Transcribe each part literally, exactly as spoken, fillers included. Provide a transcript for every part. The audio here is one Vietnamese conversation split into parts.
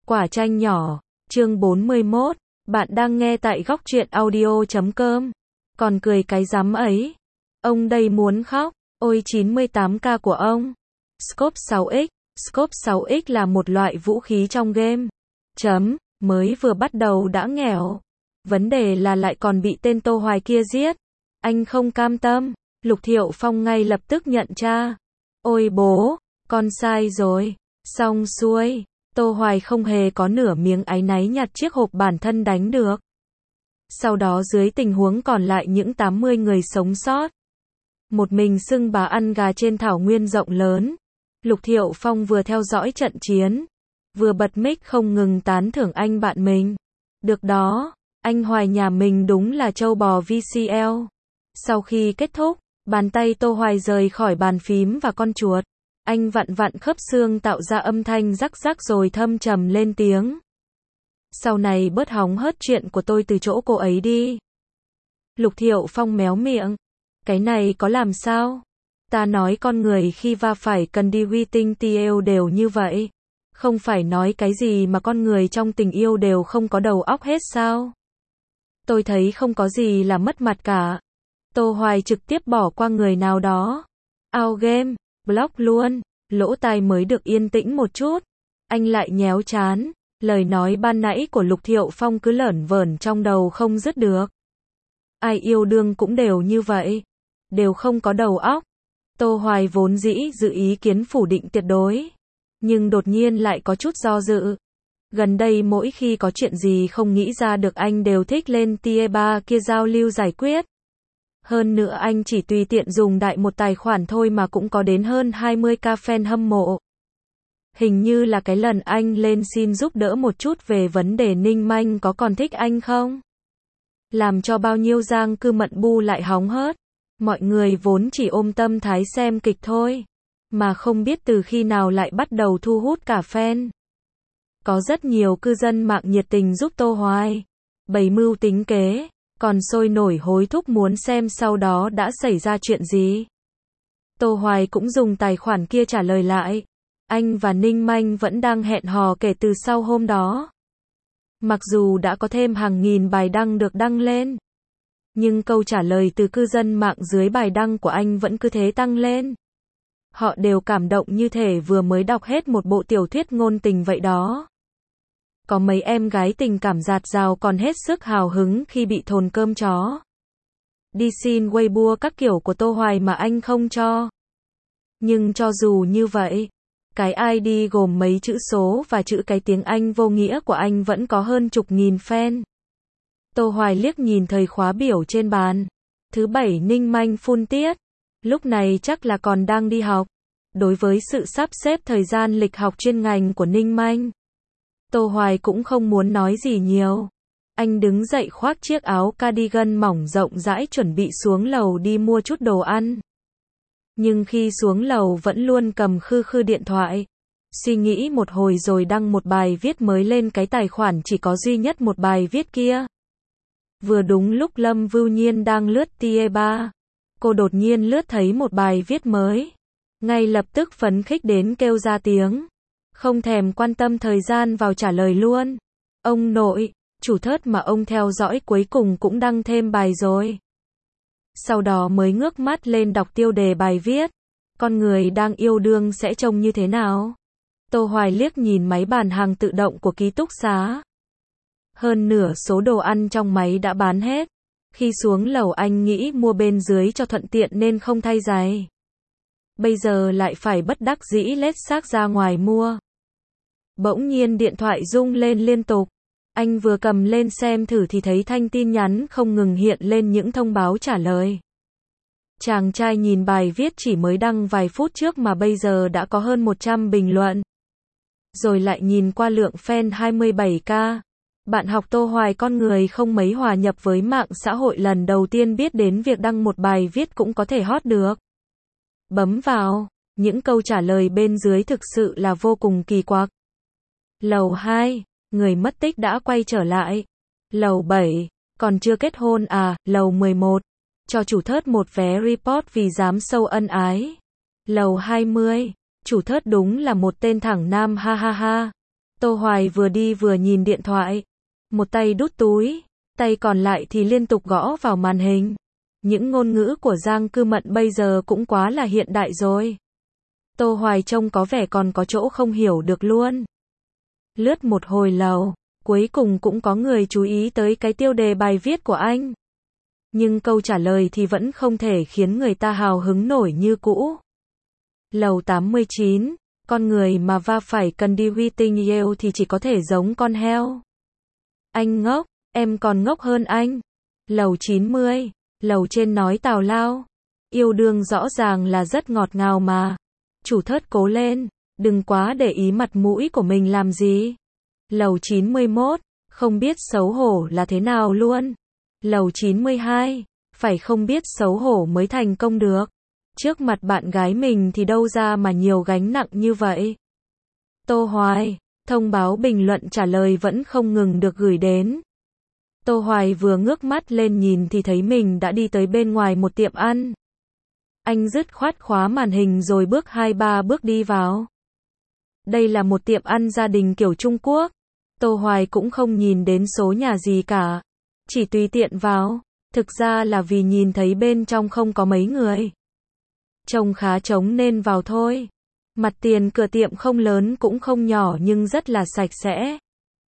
Quả chanh nhỏ, chương bốn mươi mốt, bạn đang nghe tại góc truyện audio chấm com. Còn cười cái rắm ấy. Ông đây muốn khóc, ôi chín mươi tám k của ông. Scope sáu x, Scope sáu x là một loại vũ khí trong game. Chấm, mới vừa bắt đầu đã nghèo. Vấn đề là lại còn bị tên Tô Hoài kia giết. Anh không cam tâm, Lục Thiệu Phong ngay lập tức nhận ra. Ôi bố, con sai rồi, xong xuôi. Tô Hoài không hề có nửa miếng áy náy nhặt chiếc hộp bản thân đánh được. Sau đó dưới tình huống còn lại những tám mươi người sống sót, một mình xưng bá ăn gà trên thảo nguyên rộng lớn, Lục Thiệu Phong vừa theo dõi trận chiến, vừa bật mic không ngừng tán thưởng anh bạn mình. Được đó, anh Hoài nhà mình đúng là trâu bò vê xê lờ. Sau khi kết thúc, bàn tay Tô Hoài rời khỏi bàn phím và con chuột. Anh vặn vặn khớp xương tạo ra âm thanh rắc rắc rồi thâm trầm lên tiếng. Sau này bớt hóng hớt chuyện của tôi từ chỗ cô ấy đi. Lục Thiệu Phong méo miệng. Cái này có làm sao? Ta nói con người khi va phải cần đi huy tinh tiêu đều như vậy. Không phải nói cái gì mà con người trong tình yêu đều không có đầu óc hết sao? Tôi thấy không có gì là mất mặt cả. Tô Hoài trực tiếp bỏ qua người nào đó. Out game, block luôn, lỗ tai mới được yên tĩnh một chút. Anh lại nhéo chán, lời nói ban nãy của Lục Thiệu Phong cứ lởn vởn trong đầu không dứt được. Ai yêu đương cũng đều như vậy, đều không có đầu óc. Tô Hoài vốn dĩ dự ý kiến phủ định tuyệt đối, nhưng đột nhiên lại có chút do dự. Gần đây mỗi khi có chuyện gì không nghĩ ra được anh đều thích lên tier ba kia giao lưu giải quyết. Hơn nữa anh chỉ tùy tiện dùng đại một tài khoản thôi mà cũng có đến hơn hai mươi k fan hâm mộ. Hình như là cái lần anh lên xin giúp đỡ một chút về vấn đề Ninh Manh có còn thích anh không? Làm cho bao nhiêu giang cư mận bu lại hóng hớt. Mọi người vốn chỉ ôm tâm thái xem kịch thôi, mà không biết từ khi nào lại bắt đầu thu hút cả fan. Có rất nhiều cư dân mạng nhiệt tình giúp Tô Hoài bày mưu tính kế, còn sôi nổi hối thúc muốn xem sau đó đã xảy ra chuyện gì. Tô Hoài cũng dùng tài khoản kia trả lời lại. Anh và Ninh Manh vẫn đang hẹn hò kể từ sau hôm đó. Mặc dù đã có thêm hàng nghìn bài đăng được đăng lên, nhưng câu trả lời từ cư dân mạng dưới bài đăng của anh vẫn cứ thế tăng lên. Họ đều cảm động như thể vừa mới đọc hết một bộ tiểu thuyết ngôn tình vậy đó. Có mấy em gái tình cảm dạt dào còn hết sức hào hứng khi bị thồn cơm chó. Đi xin Weibo các kiểu của Tô Hoài mà anh không cho. Nhưng cho dù như vậy, cái i đê gồm mấy chữ số và chữ cái tiếng Anh vô nghĩa của anh vẫn có hơn chục nghìn fan. Tô Hoài liếc nhìn thời khóa biểu trên bàn. Thứ bảy Ninh Manh phun tiết. Lúc này chắc là còn đang đi học. Đối với sự sắp xếp thời gian lịch học chuyên ngành của Ninh Manh, Tô Hoài cũng không muốn nói gì nhiều. Anh đứng dậy khoác chiếc áo cardigan mỏng rộng rãi chuẩn bị xuống lầu đi mua chút đồ ăn. Nhưng khi xuống lầu vẫn luôn cầm khư khư điện thoại. Suy nghĩ một hồi rồi đăng một bài viết mới lên cái tài khoản chỉ có duy nhất một bài viết kia. Vừa đúng lúc Lâm Vưu Nhiên đang lướt tier ba, cô đột nhiên lướt thấy một bài viết mới. Ngay lập tức phấn khích đến kêu ra tiếng. Không thèm quan tâm thời gian vào trả lời luôn. Ông nội, chủ thớt mà ông theo dõi cuối cùng cũng đăng thêm bài rồi. Sau đó mới ngước mắt lên đọc tiêu đề bài viết. Con người đang yêu đương sẽ trông như thế nào? Tô Hoài liếc nhìn máy bàn hàng tự động của ký túc xá. Hơn nửa số đồ ăn trong máy đã bán hết. Khi xuống lầu anh nghĩ mua bên dưới cho thuận tiện nên không thay giày. Bây giờ lại phải bất đắc dĩ lết xác ra ngoài mua. Bỗng nhiên điện thoại rung lên liên tục. Anh vừa cầm lên xem thử thì thấy thanh tin nhắn không ngừng hiện lên những thông báo trả lời. Chàng trai nhìn bài viết chỉ mới đăng vài phút trước mà bây giờ đã có hơn một trăm bình luận. Rồi lại nhìn qua lượng fan hai mươi bảy k. Bạn học Tô Hoài con người không mấy hòa nhập với mạng xã hội lần đầu tiên biết đến việc đăng một bài viết cũng có thể hot được. Bấm vào, những câu trả lời bên dưới thực sự là vô cùng kỳ quặc. Lầu hai, người mất tích đã quay trở lại. Lầu bảy, còn chưa kết hôn à. Lầu mười một, cho chủ thớt một vé report vì dám sâu ân ái. Lầu hai mươi, chủ thớt đúng là một tên thẳng nam ha ha ha. Tô Hoài vừa đi vừa nhìn điện thoại, một tay đút túi, tay còn lại thì liên tục gõ vào màn hình. Những ngôn ngữ của Giang Cư Mận bây giờ cũng quá là hiện đại rồi. Tô Hoài trông có vẻ còn có chỗ không hiểu được luôn. Lướt một hồi lâu, cuối cùng cũng có người chú ý tới cái tiêu đề bài viết của anh. Nhưng câu trả lời thì vẫn không thể khiến người ta hào hứng nổi như cũ. Lầu tám mươi chín, con người mà va phải cần đi huy tình yêu thì chỉ có thể giống con heo. Anh ngốc, em còn ngốc hơn anh. Lầu chín mươi, lầu trên nói tào lao. Yêu đương rõ ràng là rất ngọt ngào mà. Chủ thớt cố lên, đừng quá để ý mặt mũi của mình làm gì. Lầu chín mươi mốt, không biết xấu hổ là thế nào luôn. Lầu chín mươi hai, phải không biết xấu hổ mới thành công được. Trước mặt bạn gái mình thì đâu ra mà nhiều gánh nặng như vậy. Tô Hoài, thông báo bình luận trả lời vẫn không ngừng được gửi đến. Tô Hoài vừa ngước mắt lên nhìn thì thấy mình đã đi tới bên ngoài một tiệm ăn. Anh dứt khoát khóa màn hình rồi bước hai ba bước đi vào. Đây là một tiệm ăn gia đình kiểu Trung Quốc. Tô Hoài cũng không nhìn đến số nhà gì cả. Chỉ tùy tiện vào. Thực ra là vì nhìn thấy bên trong không có mấy người. Trông khá trống nên vào thôi. Mặt tiền cửa tiệm không lớn cũng không nhỏ nhưng rất là sạch sẽ.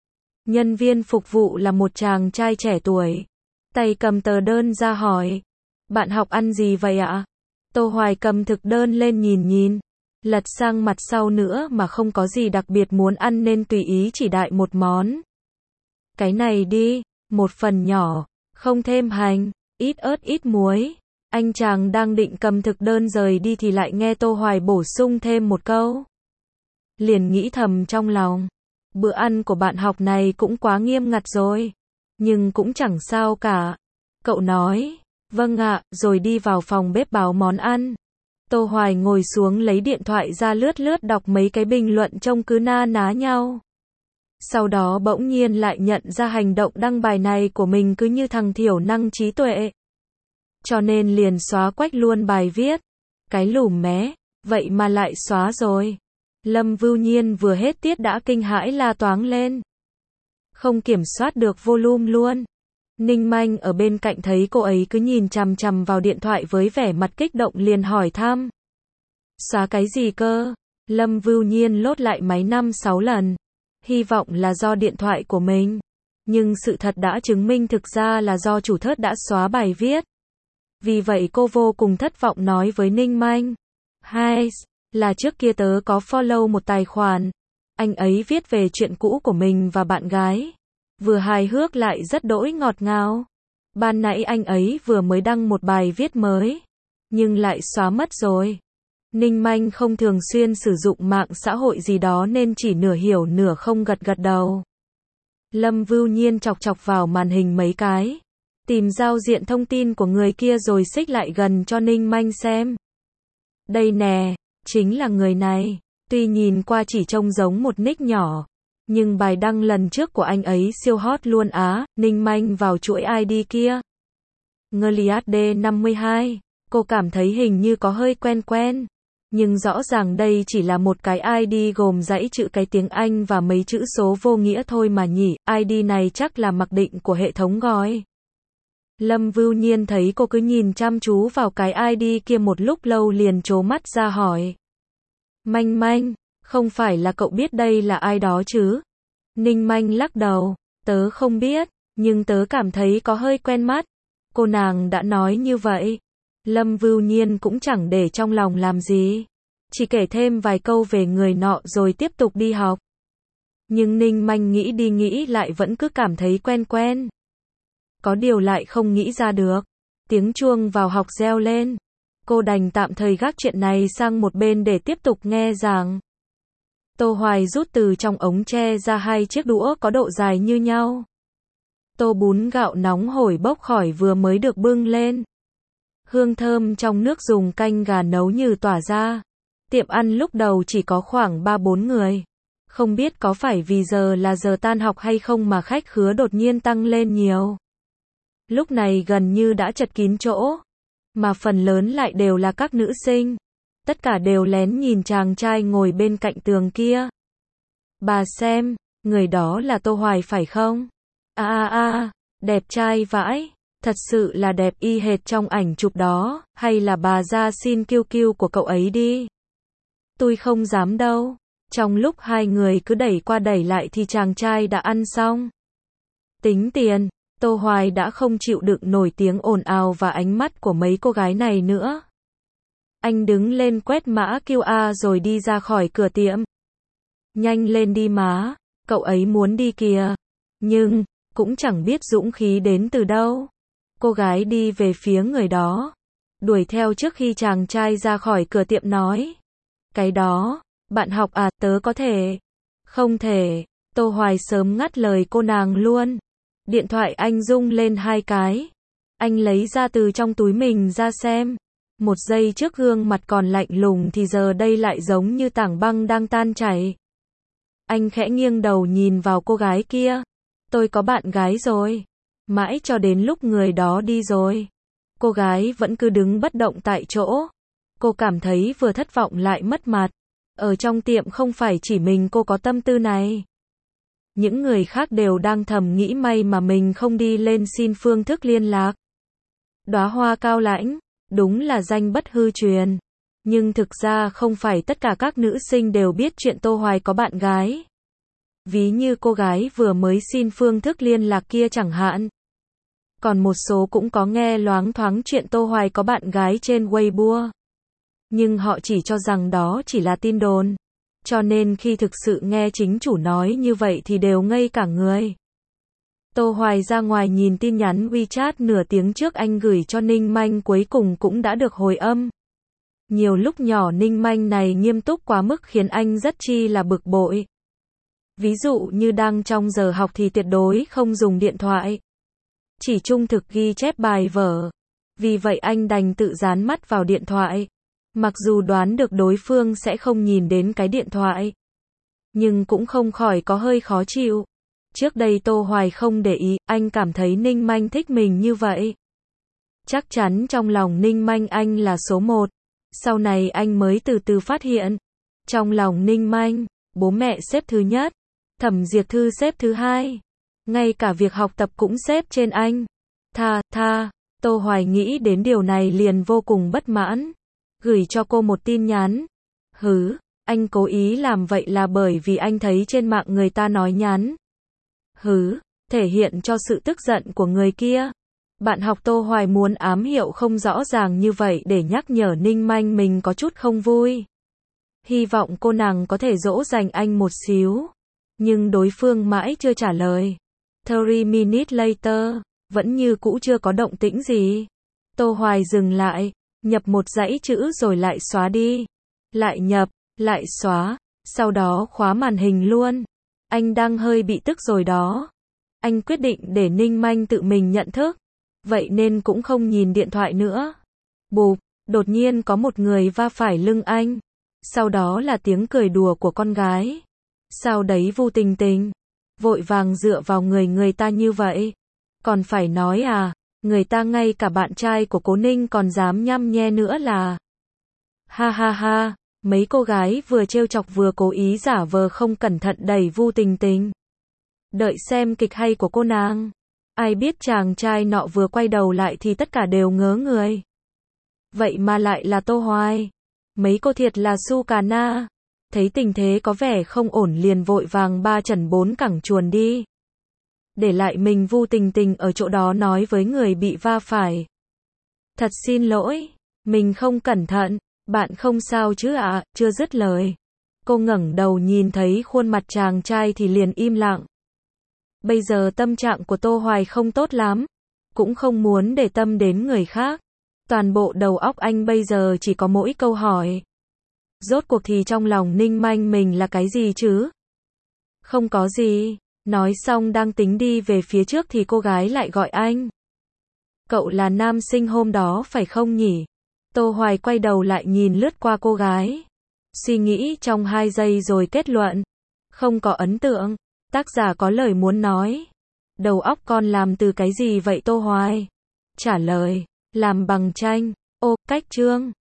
Nhân viên phục vụ là một chàng trai trẻ tuổi. Tay cầm tờ đơn ra hỏi. Bạn học ăn gì vậy ạ? Tô Hoài cầm thực đơn lên nhìn nhìn. Lật sang mặt sau nữa mà không có gì đặc biệt muốn ăn nên tùy ý chỉ đại một món. Cái này đi, một phần nhỏ, không thêm hành, ít ớt ít muối. Anh chàng đang định cầm thực đơn rời đi thì lại nghe Tô Hoài bổ sung thêm một câu. Liền nghĩ thầm trong lòng. Bữa ăn của bạn học này cũng quá nghiêm ngặt rồi. Nhưng cũng chẳng sao cả. Cậu nói, vâng ạ, rồi đi vào phòng bếp báo món ăn. Tô Hoài ngồi xuống lấy điện thoại ra lướt lướt đọc mấy cái bình luận trông cứ na ná nhau. Sau đó bỗng nhiên lại nhận ra hành động đăng bài này của mình cứ như thằng thiểu năng trí tuệ. Cho nên liền xóa quách luôn bài viết. Cái lùm mé, vậy mà lại xóa rồi. Lâm Vưu Nhiên vừa hết tiết đã kinh hãi la toáng lên. Không kiểm soát được volume luôn. Ninh Manh ở bên cạnh thấy cô ấy cứ nhìn chằm chằm vào điện thoại với vẻ mặt kích động liền hỏi thăm. Xóa cái gì cơ? Lâm Vưu Nhiên lốt lại máy năm sáu lần. Hy vọng là do điện thoại của mình. Nhưng sự thật đã chứng minh thực ra là do chủ thớt đã xóa bài viết. Vì vậy cô vô cùng thất vọng nói với Ninh Manh. Hai, là trước kia tớ có follow một tài khoản. Anh ấy viết về chuyện cũ của mình và bạn gái. Vừa hài hước lại rất đỗi ngọt ngào. Ban nãy anh ấy vừa mới đăng một bài viết mới. Nhưng lại xóa mất rồi. Ninh Manh không thường xuyên sử dụng mạng xã hội gì đó nên chỉ nửa hiểu nửa không gật gật đầu. Lâm Vưu Nhiên chọc chọc vào màn hình mấy cái. Tìm giao diện thông tin của người kia rồi xích lại gần cho Ninh Manh xem. Đây nè, chính là người này. Tuy nhìn qua chỉ trông giống một nick nhỏ. Nhưng bài đăng lần trước của anh ấy siêu hot luôn á. Ninh Manh vào chuỗi i đê kia. Ngeliad D năm mươi hai. Cô cảm thấy hình như có hơi quen quen. Nhưng rõ ràng đây chỉ là một cái i đê gồm dãy chữ cái tiếng Anh và mấy chữ số vô nghĩa thôi mà nhỉ. i đê này chắc là mặc định của hệ thống gọi. Lâm Vưu Nhiên thấy cô cứ nhìn chăm chú vào cái i đê kia một lúc lâu liền trố mắt ra hỏi. Manh Manh, không phải là cậu biết đây là ai đó chứ? Ninh Manh lắc đầu, tớ không biết, nhưng tớ cảm thấy có hơi quen mắt. Cô nàng đã nói như vậy. Lâm Vưu Nhiên cũng chẳng để trong lòng làm gì. Chỉ kể thêm vài câu về người nọ rồi tiếp tục đi học. Nhưng Ninh Manh nghĩ đi nghĩ lại vẫn cứ cảm thấy quen quen. Có điều lại không nghĩ ra được. Tiếng chuông vào học reo lên. Cô đành tạm thời gác chuyện này sang một bên để tiếp tục nghe giảng. Tô Hoài rút từ trong ống tre ra hai chiếc đũa có độ dài như nhau. Tô bún gạo nóng hổi bốc khỏi vừa mới được bưng lên. Hương thơm trong nước dùng canh gà nấu như tỏa ra. Tiệm ăn lúc đầu chỉ có khoảng ba bốn người. Không biết có phải vì giờ là giờ tan học hay không mà khách khứa đột nhiên tăng lên nhiều. Lúc này gần như đã chật kín chỗ. Mà phần lớn lại đều là các nữ sinh. Tất cả đều lén nhìn chàng trai ngồi bên cạnh tường kia. Bà xem, người đó là Tô Hoài phải không? À à à, đẹp trai vãi, thật sự là đẹp y hệt trong ảnh chụp đó, hay là bà ra xin kiêu kiêu của cậu ấy đi. Tôi không dám đâu. Trong lúc hai người cứ đẩy qua đẩy lại thì chàng trai đã ăn xong. Tính tiền, Tô Hoài đã không chịu đựng nổi tiếng ồn ào và ánh mắt của mấy cô gái này nữa. Anh đứng lên quét mã quy rờ rồi đi ra khỏi cửa tiệm. Nhanh lên đi má, cậu ấy muốn đi kìa. Nhưng, cũng chẳng biết dũng khí đến từ đâu. Cô gái đi về phía người đó. Đuổi theo trước khi chàng trai ra khỏi cửa tiệm nói. Cái đó, bạn học à, tớ có thể. Không thể, Tô Hoài sớm ngắt lời cô nàng luôn. Điện thoại anh rung lên hai cái. Anh lấy ra từ trong túi mình ra xem. Một giây trước gương mặt còn lạnh lùng thì giờ đây lại giống như tảng băng đang tan chảy. Anh khẽ nghiêng đầu nhìn vào cô gái kia. Tôi có bạn gái rồi. Mãi cho đến lúc người đó đi rồi. Cô gái vẫn cứ đứng bất động tại chỗ. Cô cảm thấy vừa thất vọng lại mất mặt. Ở trong tiệm không phải chỉ mình cô có tâm tư này. Những người khác đều đang thầm nghĩ may mà mình không đi lên xin phương thức liên lạc. Đóa hoa cao lãnh, đúng là danh bất hư truyền. Nhưng thực ra không phải tất cả các nữ sinh đều biết chuyện Tô Hoài có bạn gái. Ví như cô gái vừa mới xin phương thức liên lạc kia chẳng hạn. Còn một số cũng có nghe loáng thoáng chuyện Tô Hoài có bạn gái trên Weibo. Nhưng họ chỉ cho rằng đó chỉ là tin đồn. Cho nên khi thực sự nghe chính chủ nói như vậy thì đều ngây cả người. Tô Hoài ra ngoài nhìn tin nhắn WeChat nửa tiếng trước anh gửi cho Ninh Manh cuối cùng cũng đã được hồi âm. Nhiều lúc nhỏ Ninh Manh này nghiêm túc quá mức khiến anh rất chi là bực bội. Ví dụ như đang trong giờ học thì tuyệt đối không dùng điện thoại. Chỉ trung thực ghi chép bài vở. Vì vậy anh đành tự dán mắt vào điện thoại. Mặc dù đoán được đối phương sẽ không nhìn đến cái điện thoại. Nhưng cũng không khỏi có hơi khó chịu. Trước đây Tô Hoài không để ý, anh cảm thấy Ninh Manh thích mình như vậy. Chắc chắn trong lòng Ninh Manh anh là số một. Sau này anh mới từ từ phát hiện. Trong lòng Ninh Manh, bố mẹ xếp thứ nhất. Thẩm Diệt Thư xếp thứ hai. Ngay cả việc học tập cũng xếp trên anh. Tha, tha, Tô Hoài nghĩ đến điều này liền vô cùng bất mãn. Gửi cho cô một tin nhắn. Hứ, anh cố ý làm vậy là bởi vì anh thấy trên mạng người ta nói nhắn. Hứ, thể hiện cho sự tức giận của người kia. Bạn học Tô Hoài muốn ám hiệu không rõ ràng như vậy để nhắc nhở Ninh Manh mình có chút không vui. Hy vọng cô nàng có thể dỗ dành anh một xíu. Nhưng đối phương mãi chưa trả lời. ba mươi minutes later, vẫn như cũ chưa có động tĩnh gì. Tô Hoài dừng lại, nhập một dãy chữ rồi lại xóa đi. Lại nhập, lại xóa, sau đó khóa màn hình luôn. Anh đang hơi bị tức rồi đó. Anh quyết định để Ninh Manh tự mình nhận thức. Vậy nên cũng không nhìn điện thoại nữa. Bụp, đột nhiên có một người va phải lưng anh. Sau đó là tiếng cười đùa của con gái. Sao đấy Vu Tình Tình? Vội vàng dựa vào người người ta như vậy. Còn phải nói à, người ta ngay cả bạn trai của Cố Ninh còn dám nhăm nhe nữa là. Ha ha ha, mấy cô gái vừa trêu chọc vừa cố ý giả vờ không cẩn thận đẩy Vu Tình Tình. Đợi xem kịch hay của cô nàng. Ai biết chàng trai nọ vừa quay đầu lại thì tất cả đều ngớ người. Vậy mà lại là Tô Hoài. Mấy cô thiệt là su cà na. Thấy tình thế có vẻ không ổn liền vội vàng ba chẩn bốn cẳng chuồn đi. Để lại mình Vu Tình Tình ở chỗ đó nói với người bị va phải. Thật xin lỗi, mình không cẩn thận, bạn không sao chứ ạ, à? Chưa dứt lời. Cô ngẩng đầu nhìn thấy khuôn mặt chàng trai thì liền im lặng. Bây giờ tâm trạng của Tô Hoài không tốt lắm, cũng không muốn để tâm đến người khác. Toàn bộ đầu óc anh bây giờ chỉ có mỗi câu hỏi. Rốt cuộc thì trong lòng Ninh Manh mình là cái gì chứ? Không có gì. Nói xong đang tính đi về phía trước thì cô gái lại gọi anh. Cậu là nam sinh hôm đó phải không nhỉ? Tô Hoài quay đầu lại nhìn lướt qua cô gái. Suy nghĩ trong hai giây rồi kết luận. Không có ấn tượng. Tác giả có lời muốn nói. Đầu óc con làm từ cái gì vậy Tô Hoài? Trả lời. Làm bằng tranh. Ô, cách chương.